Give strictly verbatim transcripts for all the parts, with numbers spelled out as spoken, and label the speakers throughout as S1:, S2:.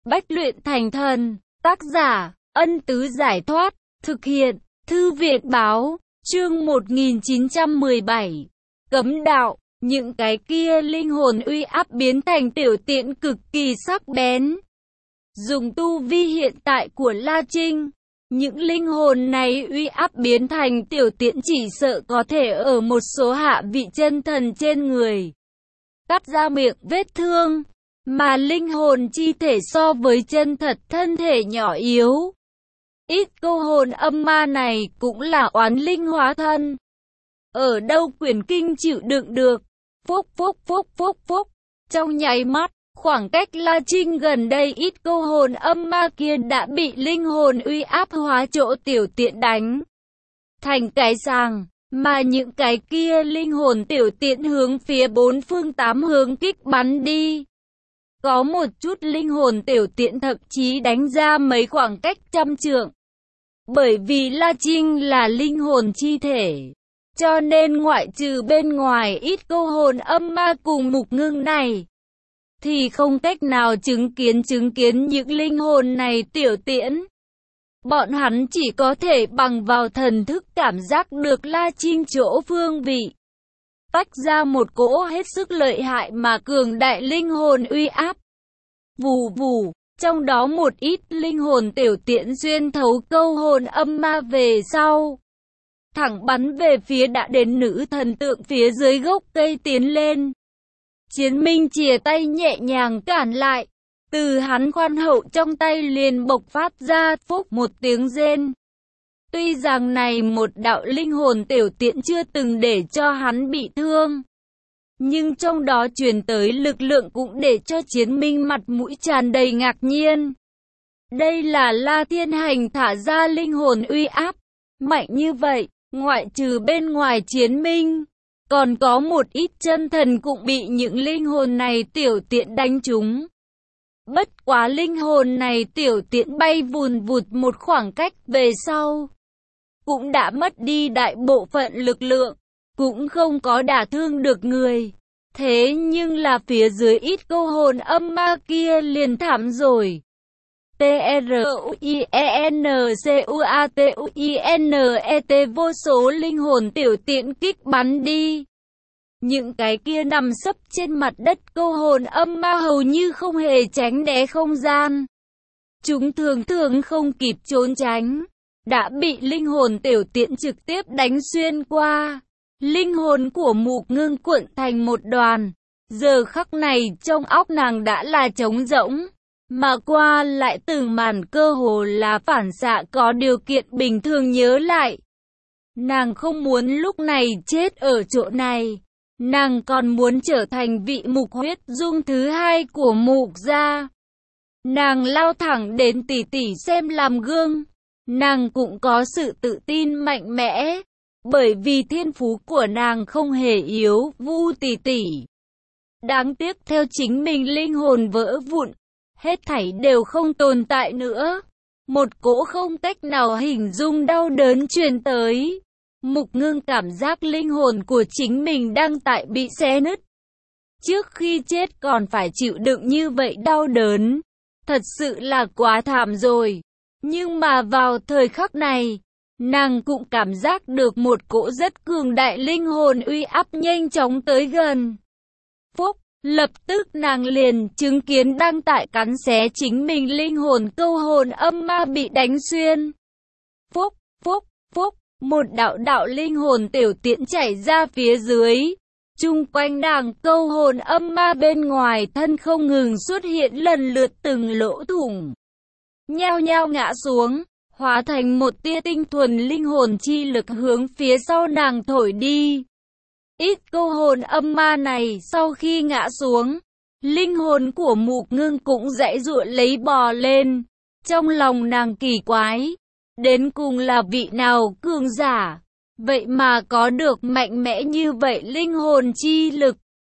S1: Bách luyện thành thần, tác giả, Ân Tứ Giải Thoát, thực hiện, Thư viện Báo, chương một nghìn chín trăm mười bảy. Cấm đạo, những cái kia linh hồn uy áp biến thành tiểu tiện cực kỳ sắc bén. Dùng tu vi hiện tại của La Trinh, những linh hồn này uy áp biến thành tiểu tiện chỉ sợ có thể ở một số hạ vị chân thần trên người cắt ra miệng vết thương, mà linh hồn chi thể so với chân thật thân thể nhỏ yếu. Ít câu hồn âm ma này cũng là oán linh hóa thân. Ở đâu quyển kinh chịu đựng được. Phúc phúc phúc phúc phúc. Trong nháy mắt, khoảng cách La Trinh gần đây ít câu hồn âm ma kia đã bị linh hồn uy áp hóa chỗ tiểu tiện đánh thành cái sàng, mà những cái kia linh hồn tiểu tiện hướng phía bốn phương tám hướng kích bắn đi. Có một chút linh hồn tiểu tiện thậm chí đánh ra mấy khoảng cách trăm trượng. Bởi vì La Trinh là linh hồn chi thể, cho nên ngoại trừ bên ngoài ít câu hồn âm ma cùng Mục Ngưng này, thì không cách nào chứng kiến chứng kiến những linh hồn này tiểu tiễn. Bọn hắn chỉ có thể bằng vào thần thức cảm giác được La Trinh chỗ phương vị, tách ra một cỗ hết sức lợi hại mà cường đại linh hồn uy áp. Vù vù, trong đó một ít linh hồn tiểu tiễn xuyên thấu câu hồn âm ma về sau, thẳng bắn về phía đã đến nữ thần tượng phía dưới gốc cây tiến lên. Chiến Minh chìa tay nhẹ nhàng cản lại, từ hắn khoan hậu trong tay liền bộc phát ra phúc một tiếng rên. Tuy rằng này một đạo linh hồn tiểu tiễn chưa từng để cho hắn bị thương, nhưng trong đó truyền tới lực lượng cũng để cho Chiến Minh mặt mũi tràn đầy ngạc nhiên. Đây là La Thiên Hành thả ra linh hồn uy áp mạnh như vậy, ngoại trừ bên ngoài Chiến Minh, còn có một ít chân thần cũng bị những linh hồn này tiểu tiện đánh trúng. Bất quá linh hồn này tiểu tiện bay vùn vụt một khoảng cách về sau, cũng đã mất đi đại bộ phận lực lượng, cũng không có đả thương được người. Thế nhưng là phía dưới ít câu hồn âm ma kia liền thảm rồi. T R U I E N C U A T U I N E T vô số linh hồn tiểu tiện kích bắn đi. Những cái kia nằm sấp trên mặt đất câu hồn âm ma hầu như không hề tránh né không gian. Chúng thường thường không kịp trốn tránh, đã bị linh hồn tiểu tiện trực tiếp đánh xuyên qua. Linh hồn của Mục Ngưng cuộn thành một đoàn. Giờ khắc này trong óc nàng đã là trống rỗng, mà qua lại từng màn cơ hồ là phản xạ có điều kiện bình thường nhớ lại. Nàng không muốn lúc này chết ở chỗ này. Nàng còn muốn trở thành vị Mục huyết dung thứ hai của Mục gia. Nàng lao thẳng đến tỷ tỷ xem làm gương. Nàng cũng có sự tự tin mạnh mẽ, bởi vì thiên phú của nàng không hề yếu, Vu tỷ tỷ. Đáng tiếc theo chính mình linh hồn vỡ vụn, hết thảy đều không tồn tại nữa. Một cỗ không cách nào hình dung đau đớn truyền tới. Mục Ngưng cảm giác linh hồn của chính mình đang tại bị xé nứt. Trước khi chết còn phải chịu đựng như vậy đau đớn, thật sự là quá thảm rồi. Nhưng mà vào thời khắc này, nàng cũng cảm giác được một cỗ rất cường đại linh hồn uy áp nhanh chóng tới gần. Phúc, lập tức nàng liền chứng kiến đang tại cắn xé chính mình linh hồn câu hồn âm ma bị đánh xuyên. Phúc, phúc, phúc, một đạo đạo linh hồn tiểu tiễn chảy ra phía dưới. Chung quanh nàng câu hồn âm ma bên ngoài thân không ngừng xuất hiện lần lượt từng lỗ thủng, nhao nhao ngã xuống, hóa thành một tia tinh thuần linh hồn chi lực hướng phía sau nàng thổi đi. Ít câu hồn âm ma này sau khi ngã xuống, linh hồn của Mục Ngưng cũng giãy giụa lấy bò lên. Trong lòng nàng kỳ quái, đến cùng là vị nào cường giả, vậy mà có được mạnh mẽ như vậy linh hồn chi lực.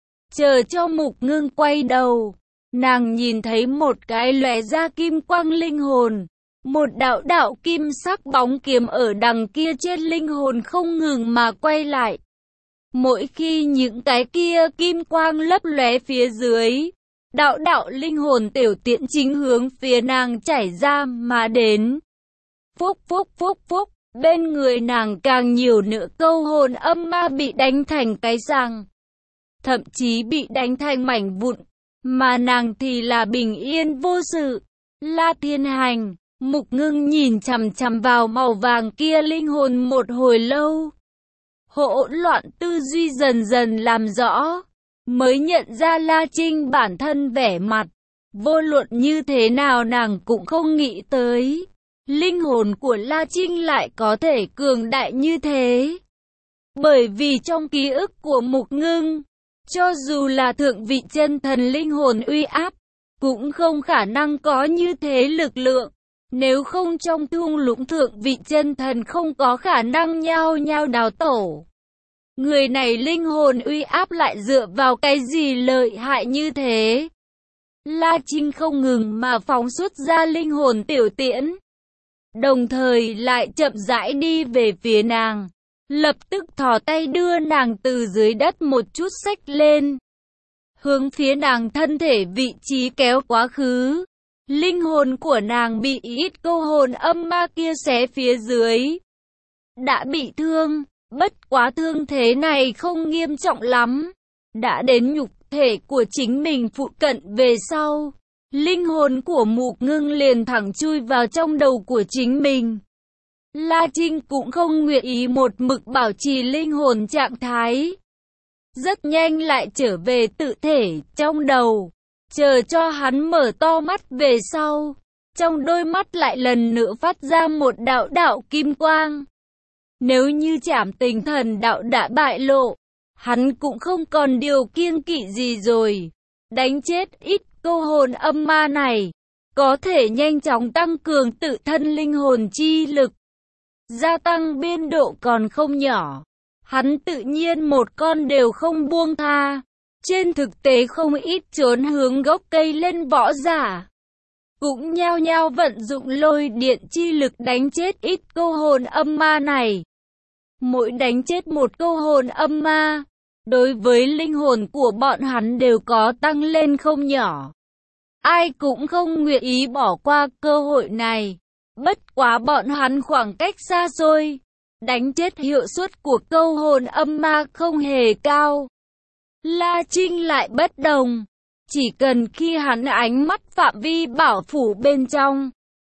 S1: Chờ cho Mục Ngưng quay đầu, nàng nhìn thấy một cái lóe ra kim quang linh hồn. Một đạo đạo kim sắc bóng kiếm ở đằng kia trên linh hồn không ngừng mà quay lại. Mỗi khi những cái kia kim quang lấp lóe phía dưới, đạo đạo linh hồn tiểu tiễn chính hướng phía nàng chảy ra mà đến. Phúc phúc phúc phúc, bên người nàng càng nhiều nữa câu hồn âm ma bị đánh thành cái răng, thậm chí bị đánh thành mảnh vụn, mà nàng thì là bình yên vô sự. La Thiên Hành, Mục Ngưng nhìn chằm chằm vào màu vàng kia linh hồn một hồi lâu. Hỗn loạn tư duy dần dần làm rõ, mới nhận ra La Trinh bản thân vẻ mặt. Vô luận như thế nào nàng cũng không nghĩ tới, linh hồn của La Trinh lại có thể cường đại như thế. Bởi vì trong ký ức của Mục Ngưng, cho dù là thượng vị chân thần linh hồn uy áp, cũng không khả năng có như thế lực lượng. Nếu không trong thung lũng thượng vị chân thần không có khả năng nhao nhao đào tổ. Người này linh hồn uy áp lại dựa vào cái gì lợi hại như thế? La Trinh không ngừng mà phóng xuất ra linh hồn tiểu tiễn, đồng thời lại chậm rãi đi về phía nàng, lập tức thò tay đưa nàng từ dưới đất một chút xách lên, hướng phía nàng thân thể vị trí kéo quá khứ. Linh hồn của nàng bị ít câu hồn âm ma kia xé phía dưới, đã bị thương, bất quá thương thế này không nghiêm trọng lắm, đã đến nhục thể của chính mình phụ cận về sau. Linh hồn của Mục Ngưng liền thẳng chui vào trong đầu của chính mình. La Trinh cũng không nguyện ý một mực bảo trì linh hồn trạng thái, rất nhanh lại trở về tự thể trong đầu. Chờ cho hắn mở to mắt về sau, trong đôi mắt lại lần nữa phát ra một đạo đạo kim quang. Nếu như Trảm Tình Thần Đạo đã bại lộ, hắn cũng không còn điều kiêng kỵ gì rồi. Đánh chết ít câu hồn âm ma này, có thể nhanh chóng tăng cường tự thân linh hồn chi lực, gia tăng biên độ còn không nhỏ. Hắn tự nhiên một con đều không buông tha. Trên thực tế không ít trốn hướng gốc cây lên võ giả, cũng nhao nhao vận dụng lôi điện chi lực đánh chết ít câu hồn âm ma này. Mỗi đánh chết một câu hồn âm ma, đối với linh hồn của bọn hắn đều có tăng lên không nhỏ. Ai cũng không nguyện ý bỏ qua cơ hội này. Bất quá bọn hắn khoảng cách xa xôi, đánh chết hiệu suất của câu hồn âm ma không hề cao. La Trinh lại bất đồng, chỉ cần khi hắn ánh mắt phạm vi bảo phủ bên trong,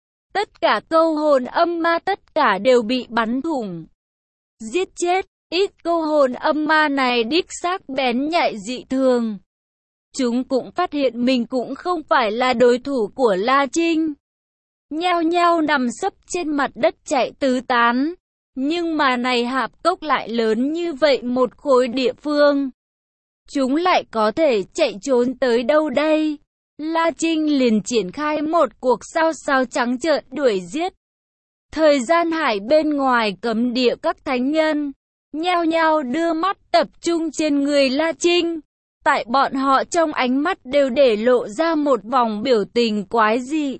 S1: tất cả câu hồn âm ma tất cả đều bị bắn thủng, giết chết. Ít câu hồn âm ma này đích xác bén nhạy dị thường. Chúng cũng phát hiện mình cũng không phải là đối thủ của La Trinh, nhao nhao nằm sấp trên mặt đất chạy tứ tán. Nhưng mà này hạp cốc lại lớn như vậy một khối địa phương, chúng lại có thể chạy trốn tới đâu đây? La Trinh liền triển khai một cuộc sao sao trắng trợn đuổi giết. Thời gian hải bên ngoài cấm địa các thánh nhân, nhao nhao đưa mắt tập trung trên người La Trinh. Tại bọn họ trong ánh mắt đều để lộ ra một vòng biểu tình quái dị.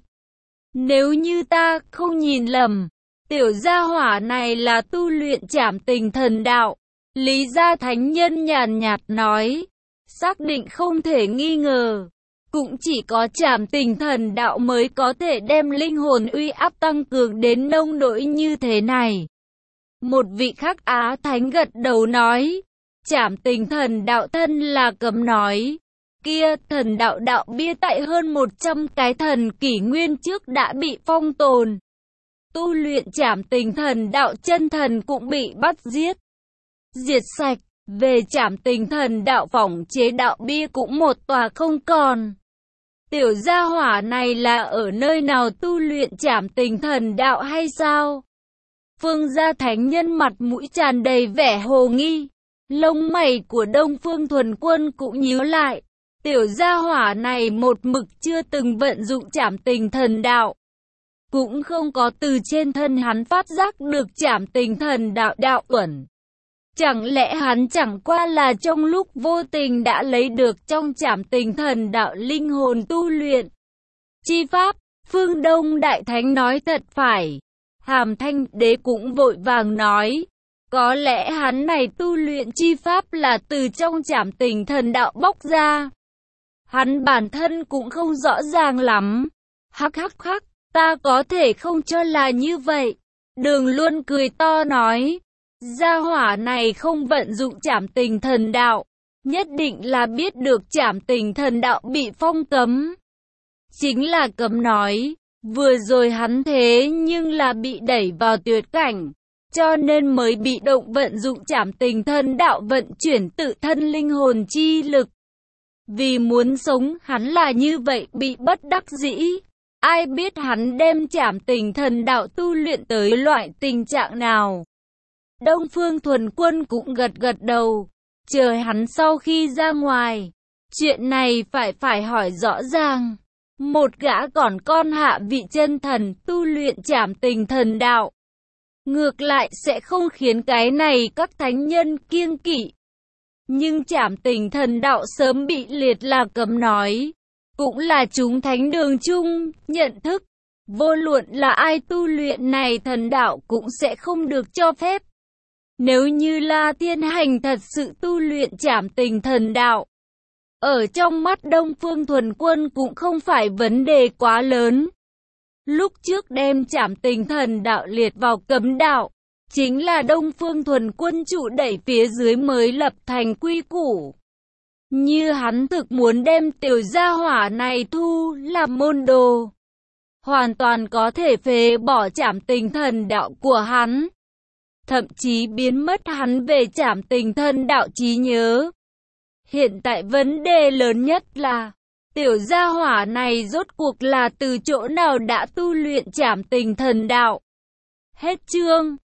S1: Nếu như ta không nhìn lầm, tiểu gia hỏa này là tu luyện Trảm Tình Thần Đạo. Lý Gia Thánh Nhân nhàn nhạt nói, xác định không thể nghi ngờ, cũng chỉ có Trảm Tình Thần Đạo mới có thể đem linh hồn uy áp tăng cường đến nông nỗi như thế này. Một vị khác Á Thánh gật đầu nói, Trảm Tình Thần Đạo thân là cấm nói, kia thần đạo đạo bia tại hơn một trăm cái thần kỷ nguyên trước đã bị phong tồn. Tu luyện Trảm Tình Thần Đạo chân thần cũng bị bắt giết, diệt sạch. Về Trảm Tình Thần Đạo phỏng chế đạo bia cũng một tòa không còn. Tiểu gia hỏa này là ở nơi nào tu luyện Trảm Tình Thần Đạo hay sao? Phương Gia Thánh Nhân mặt mũi tràn đầy vẻ hồ nghi, lông mày của Đông Phương Thuần Quân cũng nhíu lại. Tiểu gia hỏa này một mực chưa từng vận dụng Trảm Tình Thần Đạo, cũng không có từ trên thân hắn phát giác được Trảm Tình Thần Đạo đạo uẩn. Chẳng lẽ hắn chẳng qua là trong lúc vô tình đã lấy được trong Trảm Tình Thần Đạo linh hồn tu luyện chi pháp? Phương Đông Đại Thánh nói thật phải. Hàm Thanh Đế cũng vội vàng nói, có lẽ hắn này tu luyện chi pháp là từ trong Trảm Tình Thần Đạo bóc ra. Hắn bản thân cũng không rõ ràng lắm. Hắc hắc hắc, ta có thể không cho là như vậy. Đường Luân cười to nói, gia hỏa này không vận dụng trảm tình thần đạo, nhất định là biết được trảm tình thần đạo bị phong cấm. Chính là cấm nói, vừa rồi hắn thế nhưng là bị đẩy vào tuyệt cảnh, cho nên mới bị động vận dụng trảm tình thần đạo vận chuyển tự thân linh hồn chi lực. Vì muốn sống hắn là như vậy bị bất đắc dĩ. Ai biết hắn đem trảm tình thần đạo tu luyện tới loại tình trạng nào. Đông Phương Thuần Quân cũng gật gật đầu. Chờ hắn sau khi ra ngoài. Chuyện này phải phải hỏi rõ ràng. Một gã còn con hạ vị chân thần tu luyện trảm tình thần đạo. Ngược lại sẽ không khiến cái này các thánh nhân kiêng kỵ. Nhưng trảm tình thần đạo sớm bị liệt là cấm nói. Cũng là chúng thánh đường chung, nhận thức. Vô luận là ai tu luyện này thần đạo cũng sẽ không được cho phép. Nếu như La Thiên Hành thật sự tu luyện trảm tình thần đạo. Ở trong mắt Đông Phương Thuần Quân cũng không phải vấn đề quá lớn. Lúc trước đem trảm tình thần đạo liệt vào cấm đạo. Chính là Đông Phương Thuần Quân trụ đẩy phía dưới mới lập thành quy củ. Như hắn thực muốn đem tiểu gia hỏa này thu làm môn đồ. Hoàn toàn có thể phế bỏ trảm tình thần đạo của hắn. Thậm chí biến mất hắn về trảm tình thần đạo trí nhớ. Hiện tại vấn đề lớn nhất là tiểu gia hỏa này rốt cuộc là từ chỗ nào đã tu luyện trảm tình thần đạo. Hết chương.